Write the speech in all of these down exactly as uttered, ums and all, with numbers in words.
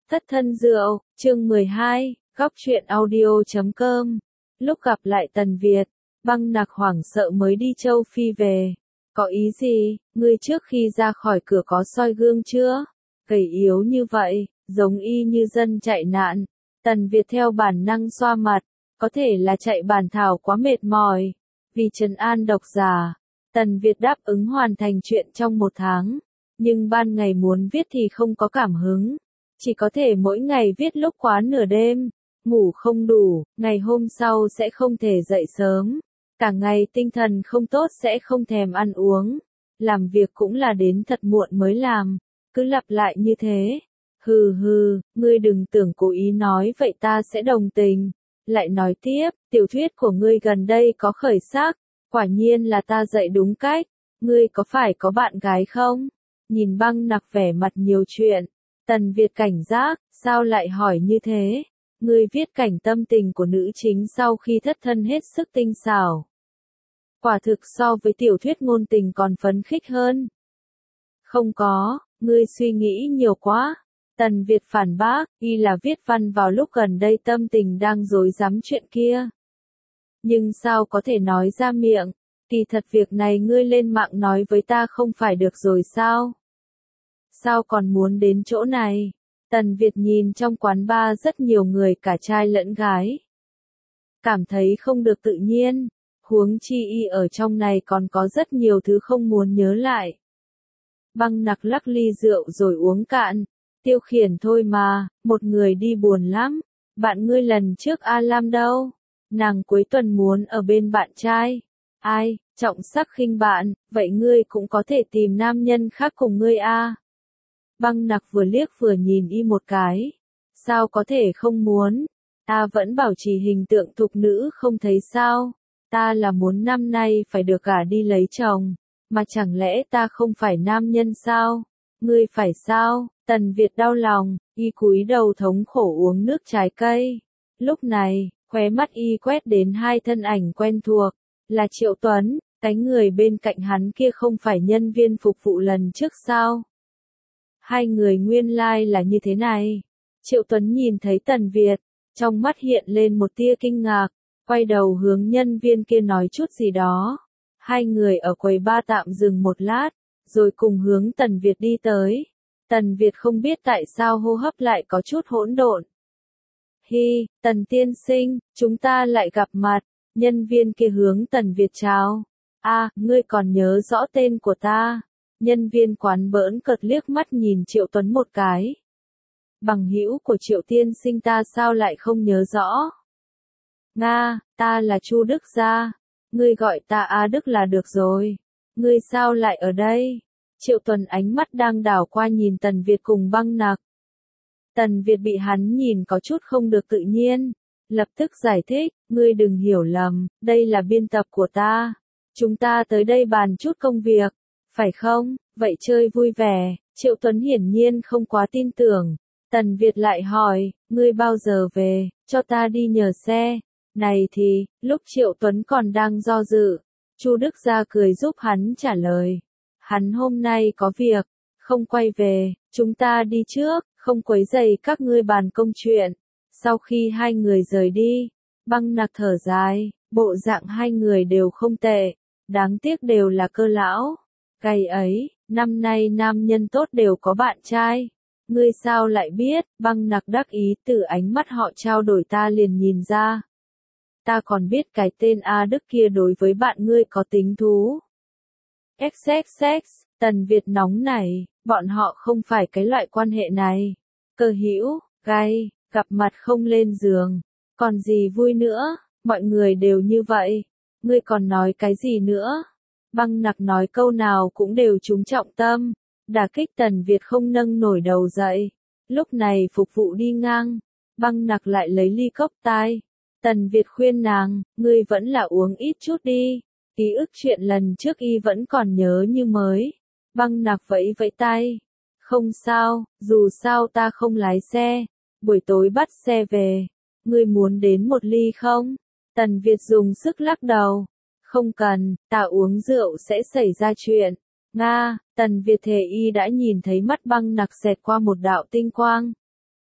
Thất thân rượu, chương mười hai, góc truyện audio chấm com. Lúc gặp lại Tần Việt, Băng Nặc hoảng sợ mới đi châu Phi về. Có ý gì, ngươi trước khi ra khỏi cửa có soi gương chưa? Gầy yếu như vậy, giống y như dân chạy nạn. Tần Việt theo bản năng xoa mặt, có thể là chạy bản thảo quá mệt mỏi. Vì trấn an độc giả, Tần Việt đáp ứng hoàn thành chuyện trong một tháng. Nhưng ban ngày muốn viết thì không có cảm hứng. Chỉ có thể mỗi ngày viết lúc quá nửa đêm, ngủ không đủ, ngày hôm sau sẽ không thể dậy sớm. Cả ngày tinh thần không tốt sẽ không thèm ăn uống. Làm việc cũng là đến thật muộn mới làm. Cứ lặp lại như thế. Hừ hừ, ngươi đừng tưởng cố ý nói vậy ta sẽ đồng tình. Lại nói tiếp, tiểu thuyết của ngươi gần đây có khởi sắc. Quả nhiên là ta dạy đúng cách. Ngươi có phải có bạn gái không? Nhìn Băng Nặc vẻ mặt nhiều chuyện. Tần Việt cảnh giác, sao lại hỏi như thế? Ngươi viết cảnh tâm tình của nữ chính sau khi thất thân hết sức tinh xảo. Quả thực so với tiểu thuyết ngôn tình còn phấn khích hơn. Không có, ngươi suy nghĩ nhiều quá. Tần Việt phản bác, y là viết văn vào lúc gần đây tâm tình đang rối rắm chuyện kia. Nhưng sao có thể nói ra miệng? Kỳ thật việc này ngươi lên mạng nói với ta không phải được rồi sao? Sao còn muốn đến chỗ này? Tần Việt nhìn trong quán bar rất nhiều người cả trai lẫn gái. Cảm thấy không được tự nhiên. Huống chi y ở trong này còn có rất nhiều thứ không muốn nhớ lại. Băng Nặc lắc ly rượu rồi uống cạn. Tiêu Khiển thôi mà, một người đi buồn lắm. Bạn ngươi lần trước A Lam đâu? Nàng cuối tuần muốn ở bên bạn trai. Ai, trọng sắc khinh bạn, vậy ngươi cũng có thể tìm nam nhân khác cùng ngươi a. Băng Nặc vừa liếc vừa nhìn y một cái. Sao có thể không muốn? Ta vẫn bảo trì hình tượng thục nữ không thấy sao? Ta là muốn năm nay phải được gả đi lấy chồng. Mà chẳng lẽ ta không phải nam nhân sao? Ngươi phải sao? Tần Việt đau lòng, y cúi đầu thống khổ uống nước trái cây. Lúc này, khóe mắt y quét đến hai thân ảnh quen thuộc. Là Triệu Tuấn, cái người bên cạnh hắn kia không phải nhân viên phục vụ lần trước sao? Hai người nguyên lai like là như thế này. Triệu Tuấn nhìn thấy Tần Việt, trong mắt hiện lên một tia kinh ngạc, quay đầu hướng nhân viên kia nói chút gì đó. Hai người ở quầy ba tạm dừng một lát, rồi cùng hướng Tần Việt đi tới. Tần Việt không biết tại sao hô hấp lại có chút hỗn độn. Hi, Tần tiên sinh, chúng ta lại gặp mặt. Nhân viên kia hướng Tần Việt chào. A, à, ngươi còn nhớ rõ tên của ta. Nhân viên quán bỡn cợt liếc mắt nhìn Triệu Tuấn một cái. Bằng hữu của Triệu tiên sinh ta sao lại không nhớ rõ? Nga, ta là Chu Đức Gia. Ngươi gọi ta A Đức là được rồi. Ngươi sao lại ở đây? Triệu Tuấn ánh mắt đang đảo qua nhìn Tần Việt cùng Băng Nặc. Tần Việt bị hắn nhìn có chút không được tự nhiên. Lập tức giải thích, ngươi đừng hiểu lầm, đây là biên tập của ta. Chúng ta tới đây bàn chút công việc. Phải không? Vậy chơi vui vẻ. Triệu Tuấn hiển nhiên không quá tin tưởng. Tần Việt lại hỏi, ngươi bao giờ về, cho ta đi nhờ xe. Này thì, lúc Triệu Tuấn còn đang do dự, Chu Đức Gia cười giúp hắn trả lời. Hắn hôm nay có việc, không quay về, chúng ta đi trước, không quấy rầy các ngươi bàn công chuyện. Sau khi hai người rời đi, Băng Nặc thở dài, bộ dạng hai người đều không tệ, đáng tiếc đều là cơ lão. Cái ấy, năm nay nam nhân tốt đều có bạn trai. Ngươi sao lại biết? Băng Nặc đắc ý từ ánh mắt họ trao đổi ta liền nhìn ra. Ta còn biết cái tên A Đức kia đối với bạn ngươi có tính thú. ích ích ích, Tần Việt nóng này, bọn họ không phải cái loại quan hệ này. Cơ hữu, gay, gặp mặt không lên giường. Còn gì vui nữa, mọi người đều như vậy. Ngươi còn nói cái gì nữa? Băng Nặc nói câu nào cũng đều trúng trọng tâm. Đả kích Tần Việt không nâng nổi đầu dậy. Lúc này phục vụ đi ngang. Băng Nặc lại lấy ly cốc tai. Tần Việt khuyên nàng, ngươi vẫn là uống ít chút đi. Ký ức chuyện lần trước y vẫn còn nhớ như mới. Băng Nặc vẫy vẫy tay. Không sao, dù sao ta không lái xe. Buổi tối bắt xe về. Ngươi muốn đến một ly không? Tần Việt dùng sức lắc đầu. Không cần, ta uống rượu sẽ xảy ra chuyện. Nga, Tần Việt thề y đã nhìn thấy mắt Băng Nặc xẹt qua một đạo tinh quang.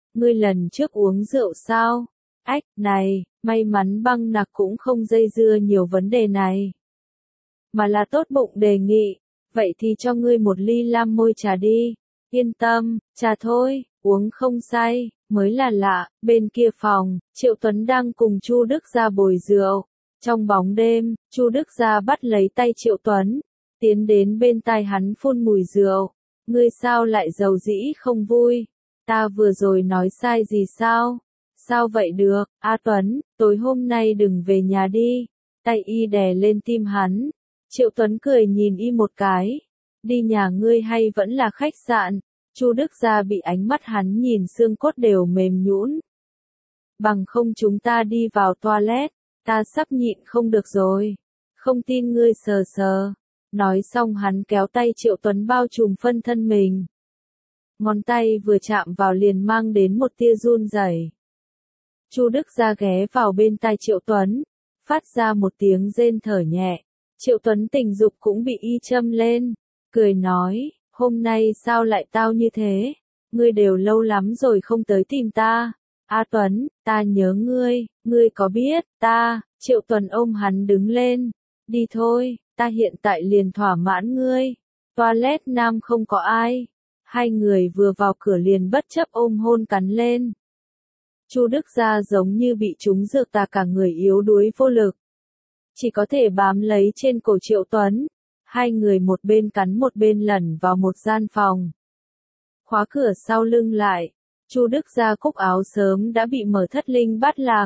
ngươi lần trước uống rượu sao? Ách, này, may mắn Băng Nặc cũng không dây dưa nhiều vấn đề này. Mà là tốt bụng đề nghị, vậy thì cho ngươi một ly lam môi trà đi. Yên tâm, trà thôi, uống không say, mới là lạ. Bên kia phòng, Triệu Tuấn đang cùng Chu Đức Gia bồi rượu. Trong bóng đêm, Chu Đức Gia bắt lấy tay Triệu Tuấn, tiến đến bên tai hắn phun mùi rượu. Ngươi sao lại giàu dĩ không vui? Ta vừa rồi nói sai gì sao? Sao vậy được, A Tuấn, tối hôm nay đừng về nhà đi. Tay y đè lên tim hắn. Triệu Tuấn cười nhìn y một cái. Đi nhà ngươi hay vẫn là khách sạn? Chu Đức Gia bị ánh mắt hắn nhìn xương cốt đều mềm nhũn. Bằng không chúng ta đi vào toilet, ta sắp nhịn không được rồi. Không tin ngươi sờ sờ. Nói xong hắn kéo tay Triệu Tuấn bao trùm phân thân mình. Ngón tay vừa chạm vào liền mang đến một tia run rẩy. Chu Đức Gia ghé vào bên tai Triệu Tuấn, phát ra một tiếng rên thở nhẹ. Triệu Tuấn tình dục cũng bị y châm lên, cười nói, hôm nay sao lại tao như thế? Ngươi đều lâu lắm rồi không tới tìm ta. A Tuấn, ta nhớ ngươi, ngươi có biết, ta, Triệu Tuấn ôm hắn đứng lên. Đi thôi, ta hiện tại liền thỏa mãn ngươi. Toilet nam không có ai. Hai người vừa vào cửa liền bất chấp ôm hôn cắn lên. Chu Đức Gia giống như bị trúng dược tà cả người yếu đuối vô lực. Chỉ có thể bám lấy trên cổ Triệu Tuấn. Hai người một bên cắn một bên lẩn vào một gian phòng. Khóa cửa sau lưng lại. Chu Đức Gia cúc áo sớm đã bị mở thất linh bát lạc.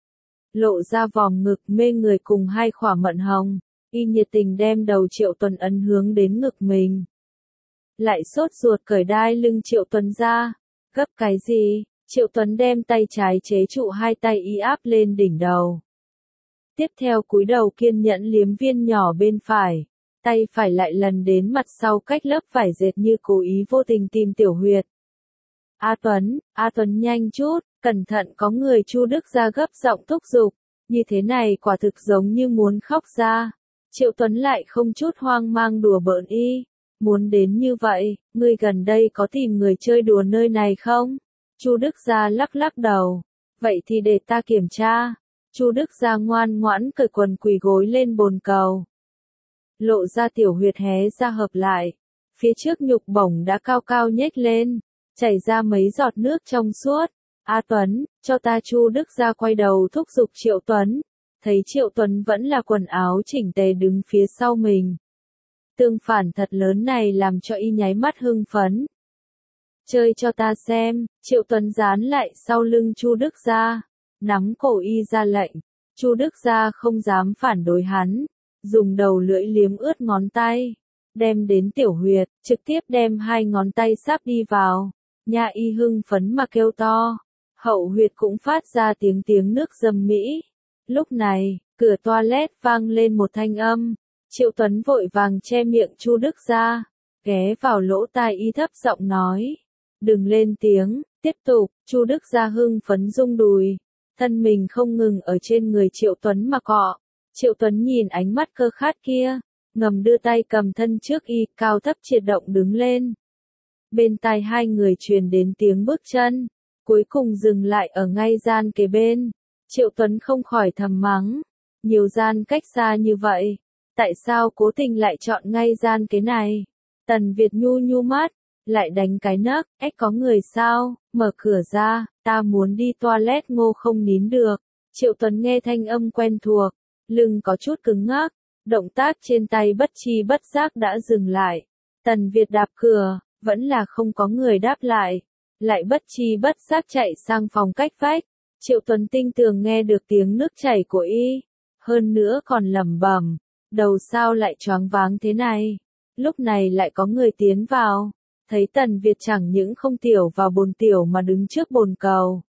Lộ ra vòng ngực mê người cùng hai khỏa mận hồng. Y nhiệt tình đem đầu Triệu Tuấn ấn hướng đến ngực mình. Lại sốt ruột cởi đai lưng Triệu Tuấn ra. Gấp cái gì? Triệu Tuấn đem tay trái chế trụ hai tay y áp lên đỉnh đầu. Tiếp theo cúi đầu kiên nhẫn liếm viên nhỏ bên phải. Tay phải lại lần đến mặt sau cách lớp vải dệt như cố ý vô tình tìm tiểu huyệt. A Tuấn, A Tuấn nhanh chút, cẩn thận có người. Chu Đức Gia gấp giọng thúc giục. Như thế này quả thực giống như muốn khóc ra. Triệu Tuấn lại không chút hoang mang đùa bỡn y. Muốn đến như vậy, ngươi gần đây có tìm người chơi đùa nơi này không? Chu Đức Gia lắc lắc đầu. Vậy thì để ta kiểm tra. Chu Đức Gia ngoan ngoãn cởi quần quỳ gối lên bồn cầu. Lộ ra tiểu huyệt hé ra hợp lại. Phía trước nhục bổng đã cao cao nhếch lên, chảy ra mấy giọt nước trong suốt. A Tuấn, cho ta. Chu Đức Gia quay đầu thúc giục Triệu Tuấn. Thấy Triệu Tuấn vẫn là quần áo chỉnh tề đứng phía sau mình. Tương phản thật lớn này làm cho y nháy mắt hưng phấn. Chơi cho ta xem. Triệu Tuấn dán lại sau lưng Chu Đức Gia, nắm cổ y ra lệnh. Chu Đức Gia không dám phản đối hắn, dùng đầu lưỡi liếm ướt ngón tay, đem đến tiểu huyệt, trực tiếp đem hai ngón tay sáp đi vào. Nha y hưng phấn mà kêu to, hậu huyệt cũng phát ra tiếng tiếng nước dầm mỹ. Lúc này, cửa toilet vang lên một thanh âm. Triệu Tuấn vội vàng che miệng Chu Đức Gia, ghé vào lỗ tai y thấp giọng nói, đừng lên tiếng. Tiếp tục. Chu Đức Gia hưng phấn rung đùi, thân mình không ngừng ở trên người Triệu Tuấn mà cọ. Triệu Tuấn nhìn ánh mắt cơ khát kia, ngầm đưa tay cầm thân trước y, cao thấp triệt động đứng lên. Bên tai hai người truyền đến tiếng bước chân, cuối cùng dừng lại ở ngay gian kế bên. Triệu Tuấn không khỏi thầm mắng, nhiều gian cách xa như vậy, tại sao cố tình lại chọn ngay gian kế này? Tần Việt nhu nhu mắt, lại đánh cái nấc, ếch có người sao? Mở cửa ra, ta muốn đi toilet. Ngô không nín được. Triệu Tuấn nghe thanh âm quen thuộc, lưng có chút cứng ngắc, động tác trên tay bất chi bất giác đã dừng lại. Tần Việt đạp cửa, vẫn là không có người đáp lại, lại bất chi bất giác chạy sang phòng cách vách. Triệu Tuấn tinh tường nghe được tiếng nước chảy của y, hơn nữa còn lẩm bẩm, đầu sao lại choáng váng thế này. Lúc này lại có người tiến vào, thấy Tần Việt chẳng những không tiểu vào bồn tiểu mà đứng trước bồn cầu,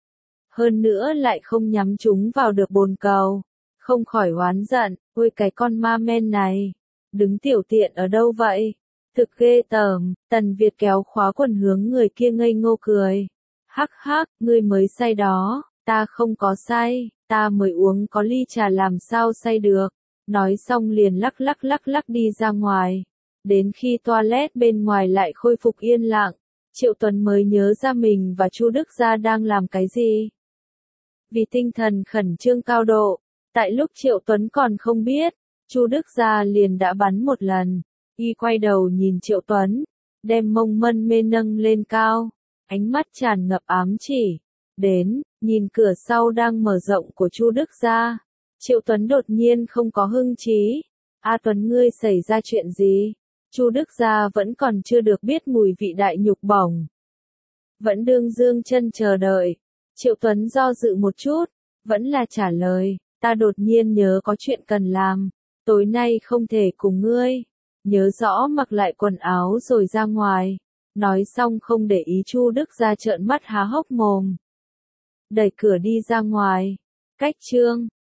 hơn nữa lại không nhắm chúng vào được bồn cầu, không khỏi oán giận, ôi cái con ma men này, đứng tiểu tiện ở đâu vậy? Thực ghê tởm. Tần Việt kéo khóa quần hướng người kia ngây ngô cười. Hắc hắc, ngươi mới say đó, ta không có say, ta mới uống có ly trà làm sao say được. Nói xong liền lắc lắc lắc lắc đi ra ngoài. Đến khi toilet bên ngoài lại khôi phục yên lặng, Triệu Tuấn mới nhớ ra mình và Chu Đức Gia đang làm cái gì. Vì tinh thần khẩn trương cao độ, tại lúc Triệu Tuấn còn không biết, Chu Đức Gia liền đã bắn một lần. Y quay đầu nhìn Triệu Tuấn, đem mông mân mê nâng lên cao, ánh mắt tràn ngập ám chỉ. Đến, nhìn cửa sau đang mở rộng của Chu Đức Gia. Triệu Tuấn đột nhiên không có hưng trí. A Tuấn ngươi xảy ra chuyện gì? Chu Đức Gia vẫn còn chưa được biết mùi vị đại nhục bổng. Vẫn đương dương chân chờ đợi. Triệu Tuấn do dự một chút, vẫn là trả lời, ta đột nhiên nhớ có chuyện cần làm, tối nay không thể cùng ngươi. Nhớ rõ mặc lại quần áo rồi ra ngoài. Nói xong không để ý Chu Đức Gia trợn mắt há hốc mồm. Đẩy cửa đi ra ngoài. Cách chương